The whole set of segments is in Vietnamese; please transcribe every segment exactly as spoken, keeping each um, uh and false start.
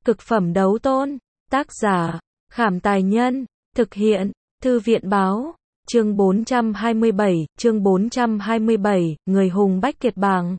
Cực phẩm đấu tôn. Tác giả, Khảm Tài Nhân. Thực hiện, Thư viện Báo. Chương bốn trăm hai mươi bảy, chương bốn trăm hai mươi bảy, người hùng bách kiệt bảng.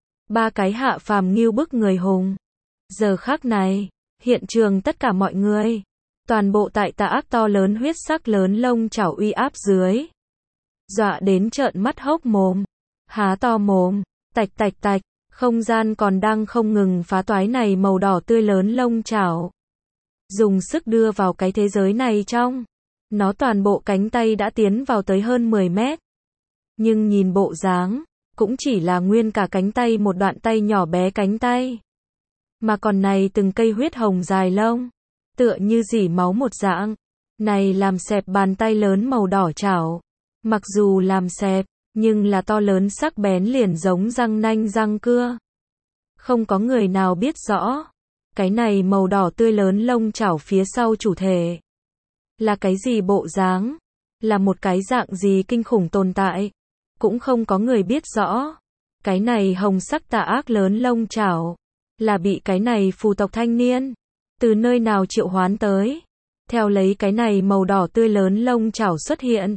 Ba cái hạ phàm nghêu bức người hùng. Giờ khắc này, hiện trường tất cả mọi người, toàn bộ tại tà ác to lớn huyết sắc lớn lông chảo uy áp dưới, dọa đến trợn mắt hốc mồm, há to mồm, tạch tạch tạch, không gian còn đang không ngừng phá toái này màu đỏ tươi lớn lông chảo. Dùng sức đưa vào cái thế giới này trong. Nó toàn bộ cánh tay đã tiến vào tới hơn mười mét. Nhưng nhìn bộ dáng, cũng chỉ là nguyên cả cánh tay một đoạn tay nhỏ bé cánh tay. Mà còn này từng cây huyết hồng dài lông, tựa như dỉ máu một dạng. Này làm xẹp bàn tay lớn màu đỏ chảo. Mặc dù làm xẹp, nhưng là to lớn sắc bén liền giống răng nanh răng cưa. Không có người nào biết rõ, cái này màu đỏ tươi lớn lông chảo phía sau chủ thể là cái gì bộ dáng, là một cái dạng gì kinh khủng tồn tại, cũng không có người biết rõ. Cái này hồng sắc tà ác lớn lông chảo, là bị cái này phù tộc thanh niên, từ nơi nào triệu hoán tới. Theo lấy cái này màu đỏ tươi lớn lông chảo xuất hiện,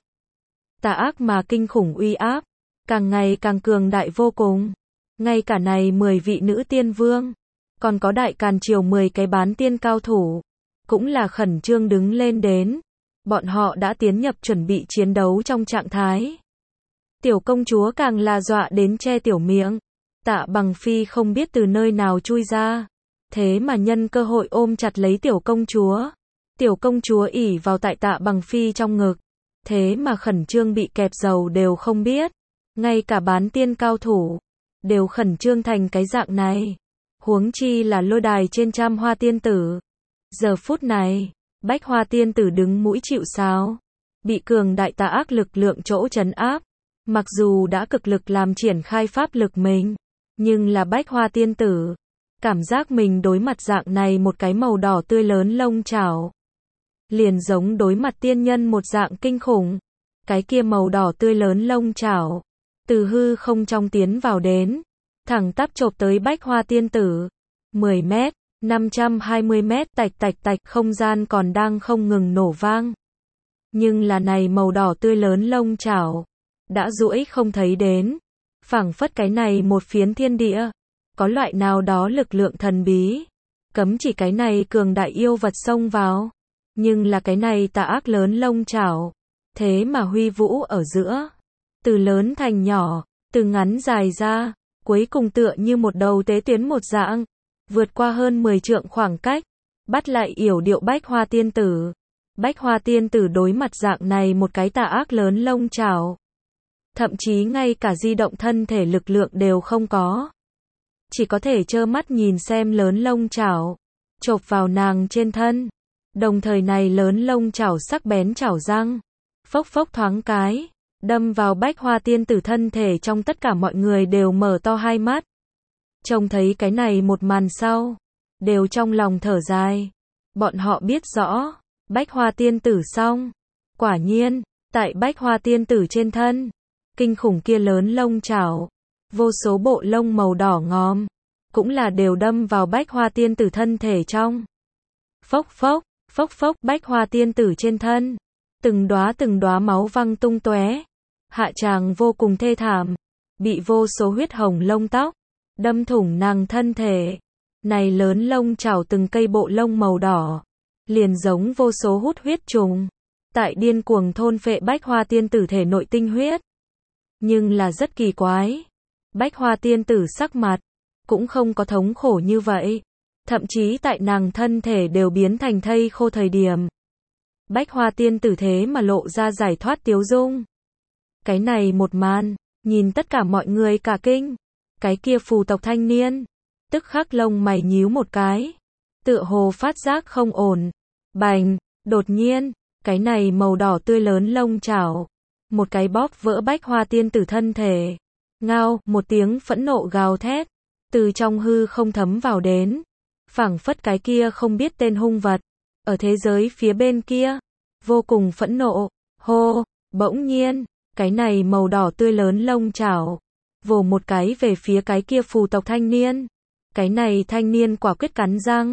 tà ác mà kinh khủng uy áp, càng ngày càng cường đại vô cùng. Ngay cả này mười vị nữ tiên vương, còn có đại càn triều mười cái bán tiên cao thủ, cũng là khẩn trương đứng lên đến. Bọn họ đã tiến nhập chuẩn bị chiến đấu trong trạng thái. Tiểu công chúa càng là dọa đến che tiểu miệng. Tạ Bằng Phi không biết từ nơi nào chui ra, thế mà nhân cơ hội ôm chặt lấy tiểu công chúa. Tiểu công chúa ỉ vào tại Tạ Bằng Phi trong ngực, thế mà khẩn trương bị kẹp dầu đều không biết. Ngay cả bán tiên cao thủ đều khẩn trương thành cái dạng này, huống chi là lôi đài trên trăm hoa tiên tử. Giờ phút này, bách hoa tiên tử đứng mũi chịu sào, bị cường đại tà ác lực lượng chỗ trấn áp. Mặc dù đã cực lực làm triển khai pháp lực mình, nhưng là bách hoa tiên tử, cảm giác mình đối mặt dạng này một cái màu đỏ tươi lớn lông chảo, liền giống đối mặt tiên nhân một dạng kinh khủng. Cái kia màu đỏ tươi lớn lông chảo, từ hư không trong tiến vào đến, thẳng tắp chộp tới bách hoa tiên tử. mười mét, năm trăm hai mươi mét, tạch tạch tạch, không gian còn đang không ngừng nổ vang. Nhưng là này màu đỏ tươi lớn lông chảo, đã duỗi không thấy đến. Phảng phất cái này một phiến thiên địa, có loại nào đó lực lượng thần bí, cấm chỉ cái này cường đại yêu vật xông vào. Nhưng là cái này tà ác lớn lông chảo, thế mà huy vũ ở giữa, từ lớn thành nhỏ, từ ngắn dài ra, cuối cùng tựa như một đầu tế tuyến một dạng, vượt qua hơn mười trượng khoảng cách, bắt lại yểu điệu bách hoa tiên tử. Bách hoa tiên tử đối mặt dạng này một cái tà ác lớn lông chảo, thậm chí ngay cả di động thân thể lực lượng đều không có. Chỉ có thể trơ mắt nhìn xem lớn lông chảo chộp vào nàng trên thân. Đồng thời này lớn lông chảo sắc bén chảo răng, phốc phốc thoáng cái, đâm vào bách hoa tiên tử thân thể trong. Tất cả mọi người đều mở to hai mắt. Trông thấy cái này một màn sau, đều trong lòng thở dài. Bọn họ biết rõ, bách hoa tiên tử xong. Quả nhiên, tại bách hoa tiên tử trên thân, kinh khủng kia lớn lông chảo, vô số bộ lông màu đỏ ngòm, cũng là đều đâm vào bách hoa tiên tử thân thể trong. Phốc phốc, phốc phốc, bách hoa tiên tử trên thân, từng đóa từng đóa máu văng tung tóe. Hạ tràng vô cùng thê thảm, bị vô số huyết hồng lông tóc đâm thủng nàng thân thể. Này lớn lông chảo từng cây bộ lông màu đỏ, liền giống vô số hút huyết trùng, tại điên cuồng thôn phệ bách hoa tiên tử thể nội tinh huyết. Nhưng là rất kỳ quái, bách hoa tiên tử sắc mặt cũng không có thống khổ như vậy, thậm chí tại nàng thân thể đều biến thành thây khô thời điểm, bách hoa tiên tử thế mà lộ ra giải thoát tiếu dung. Cái này một màn, nhìn tất cả mọi người cả kinh. Cái kia phù tộc thanh niên, tức khắc lông mày nhíu một cái, tựa hồ phát giác không ổn. Bành, đột nhiên, cái này màu đỏ tươi lớn lông chảo, một cái bóp vỡ bách hoa tiên tử thân thể. Ngao, một tiếng phẫn nộ gào thét, từ trong hư không thấm vào đến. Phảng phất cái kia không biết tên hung vật, ở thế giới phía bên kia, vô cùng phẫn nộ. Hô, bỗng nhiên, cái này màu đỏ tươi lớn lông chảo, vồ một cái về phía cái kia phù tộc thanh niên. Cái này thanh niên quả quyết cắn răng,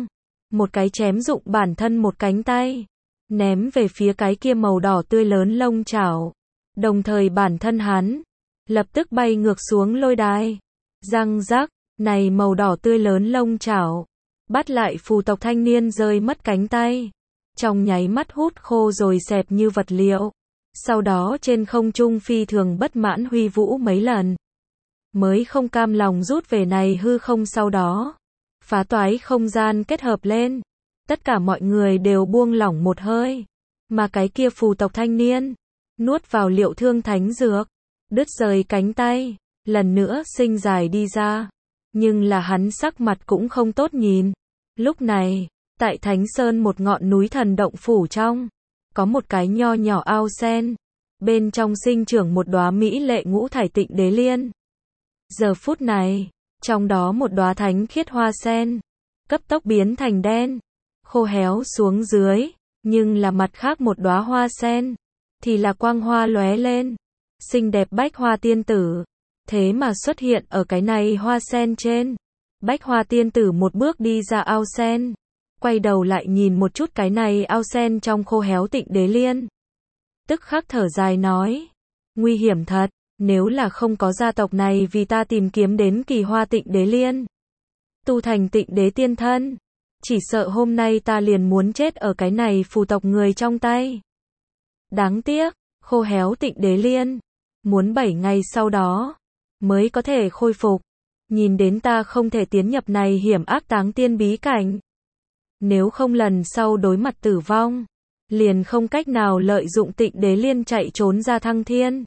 một cái chém dụng bản thân một cánh tay, ném về phía cái kia màu đỏ tươi lớn lông chảo. Đồng thời bản thân hắn lập tức bay ngược xuống lôi đài. Răng rắc, này màu đỏ tươi lớn lông chảo bắt lại phù tộc thanh niên rơi mất cánh tay, trong nháy mắt hút khô rồi xẹp như vật liệu. Sau đó trên không trung phi thường bất mãn huy vũ mấy lần, mới không cam lòng rút về này hư không, sau đó phá toái không gian kết hợp lên. Tất cả mọi người đều buông lỏng một hơi, mà cái kia phù tộc thanh niên nuốt vào liệu thương thánh dược, đứt rời cánh tay, lần nữa sinh dài đi ra. Nhưng là hắn sắc mặt cũng không tốt nhìn. Lúc này, tại Thánh Sơn một ngọn núi thần động phủ trong, có một cái nho nhỏ ao sen, bên trong sinh trưởng một đóa mỹ lệ ngũ thải tịnh đế liên. Giờ phút này, trong đó một đóa thánh khiết hoa sen, cấp tốc biến thành đen, khô héo xuống dưới, nhưng là mặt khác một đóa hoa sen, thì là quang hoa lóe lên. Xinh đẹp bách hoa tiên tử, thế mà xuất hiện ở cái này hoa sen trên. Bách hoa tiên tử một bước đi ra ao sen, quay đầu lại nhìn một chút cái này ao sen trong khô héo tịnh đế liên. Tức khắc thở dài nói, nguy hiểm thật, nếu là không có gia tộc này vì ta tìm kiếm đến kỳ hoa tịnh đế liên, tu thành tịnh đế tiên thân, chỉ sợ hôm nay ta liền muốn chết ở cái này phù tộc người trong tay. Đáng tiếc, khô héo tịnh đế liên, muốn bảy ngày sau đó mới có thể khôi phục. Nhìn đến ta không thể tiến nhập này hiểm ác táng tiên bí cảnh. Nếu không lần sau đối mặt tử vong, liền không cách nào lợi dụng tịnh đế liên chạy trốn ra thăng thiên.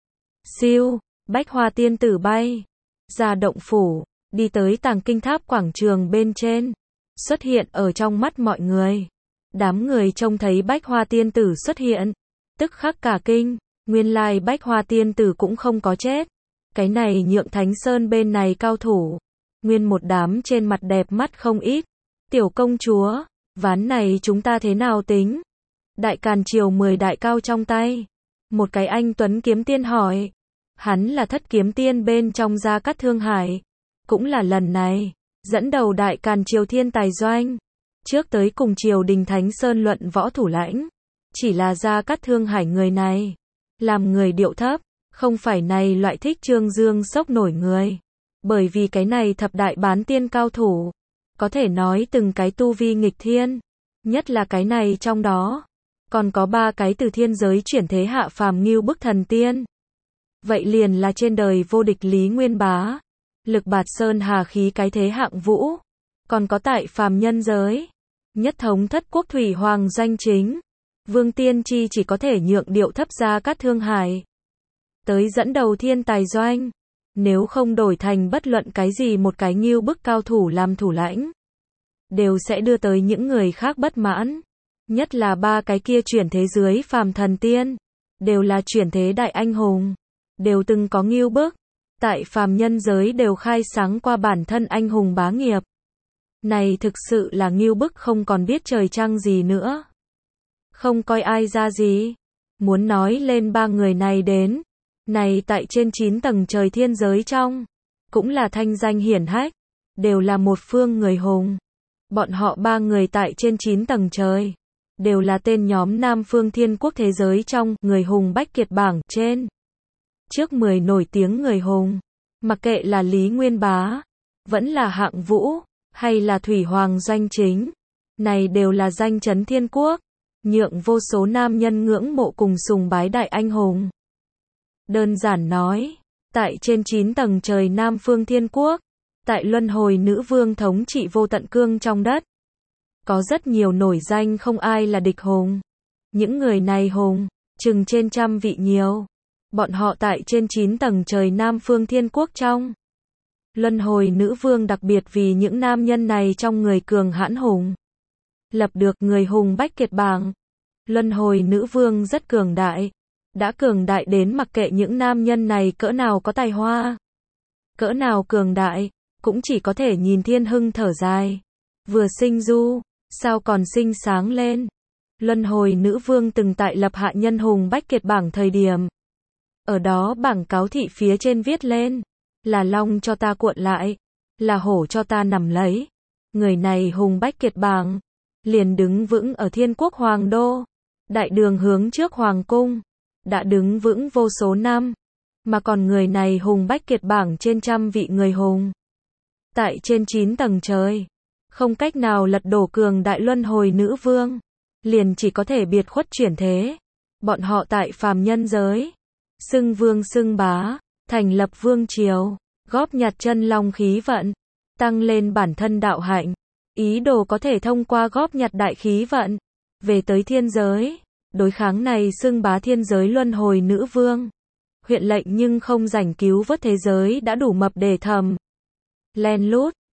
Siêu, bách hoa tiên tử bay ra động phủ, đi tới tàng kinh tháp quảng trường bên trên, xuất hiện ở trong mắt mọi người. Đám người trông thấy bách hoa tiên tử xuất hiện, tức khắc cả kinh, nguyên lai bách hoa tiên tử cũng không có chết. Cái này nhượng Thánh Sơn bên này cao thủ, nguyên một đám trên mặt đẹp mắt không ít. Tiểu công chúa, ván này chúng ta thế nào tính? Đại Càn Triều mười đại cao trong tay. Một cái anh tuấn kiếm tiên hỏi. Hắn là thất kiếm tiên bên trong Gia Cát Thương Hải, cũng là lần này dẫn đầu Đại Càn Triều thiên tài doanh, trước tới cùng triều đình Thánh Sơn luận võ thủ lãnh. Chỉ là Gia Cát Thương Hải người này, làm người điệu thấp, không phải này loại thích trương dương sốc nổi người. Bởi vì cái này thập đại bán tiên cao thủ, có thể nói từng cái tu vi nghịch thiên, nhất là cái này trong đó, còn có ba cái từ thiên giới chuyển thế hạ phàm ngưu bức thần tiên. Vậy liền là trên đời vô địch Lý Nguyên Bá, lực bạt sơn hà khí cái thế hạng vũ, còn có tại phàm nhân giới, nhất thống thất quốc thủy hoàng doanh chính, Vương Tiên Chi chỉ có thể nhượng điệu thấp Gia Cát Thương Hải tới dẫn đầu thiên tài doanh. Nếu không đổi thành bất luận cái gì một cái ngưu bức cao thủ làm thủ lãnh, đều sẽ đưa tới những người khác bất mãn. Nhất là ba cái kia chuyển thế dưới phàm thần tiên, đều là chuyển thế đại anh hùng, đều từng có ngưu bức, tại phàm nhân giới đều khai sáng qua bản thân anh hùng bá nghiệp. Này thực sự là ngưu bức không còn biết trời trăng gì nữa, không coi ai ra gì. Muốn nói lên ba người này đến, này tại trên chín tầng trời thiên giới trong, cũng là thanh danh hiển hách, đều là một phương người hùng. Bọn họ ba người tại trên chín tầng trời, đều là tên nhóm Nam Phương Thiên Quốc thế giới trong người hùng bách kiệt bảng trên. Trước mười nổi tiếng người hùng, mặc kệ là Lý Nguyên Bá, vẫn là Hạng Vũ, hay là Thủy Hoàng Doanh Chính, này đều là danh chấn thiên quốc, nhượng vô số nam nhân ngưỡng mộ cùng sùng bái đại anh hùng. Đơn giản nói, tại trên chín tầng trời Nam Phương Thiên Quốc, tại luân hồi nữ vương thống trị vô tận cương trong đất, có rất nhiều nổi danh không ai là địch hùng. Những người này hùng, chừng trên trăm vị nhiều. Bọn họ tại trên chín tầng trời Nam Phương Thiên Quốc trong. Luân hồi nữ vương đặc biệt vì những nam nhân này trong người cường hãn hùng, lập được người hùng bách kiệt bảng. Luân hồi nữ vương rất cường đại, đã cường đại đến mặc kệ những nam nhân này cỡ nào có tài hoa, cỡ nào cường đại, cũng chỉ có thể nhìn thiên hưng thở dài. Vừa sinh du, sao còn sinh sáng lên. Luân hồi nữ vương từng tại lập hạ nhân hùng bách kiệt bảng thời điểm. Ở đó bảng cáo thị phía trên viết lên, là long cho ta cuộn lại, là hổ cho ta nằm lấy. Người này hùng bách kiệt bảng, liền đứng vững ở thiên quốc hoàng đô, đại đường hướng trước hoàng cung, đã đứng vững vô số năm, mà còn người này hùng bách kiệt bảng trên trăm vị người hùng. Tại trên chín tầng trời, không cách nào lật đổ cường đại luân hồi nữ vương, liền chỉ có thể biệt khuất chuyển thế. Bọn họ tại phàm nhân giới, xưng vương xưng bá, thành lập vương triều, góp nhặt chân long khí vận, tăng lên bản thân đạo hạnh, ý đồ có thể thông qua góp nhặt đại khí vận, về tới thiên giới, đối kháng này xưng bá thiên giới luân hồi nữ vương. Huyện lệnh nhưng không rảnh cứu vớt thế giới đã đủ mập để thầm. Len lút,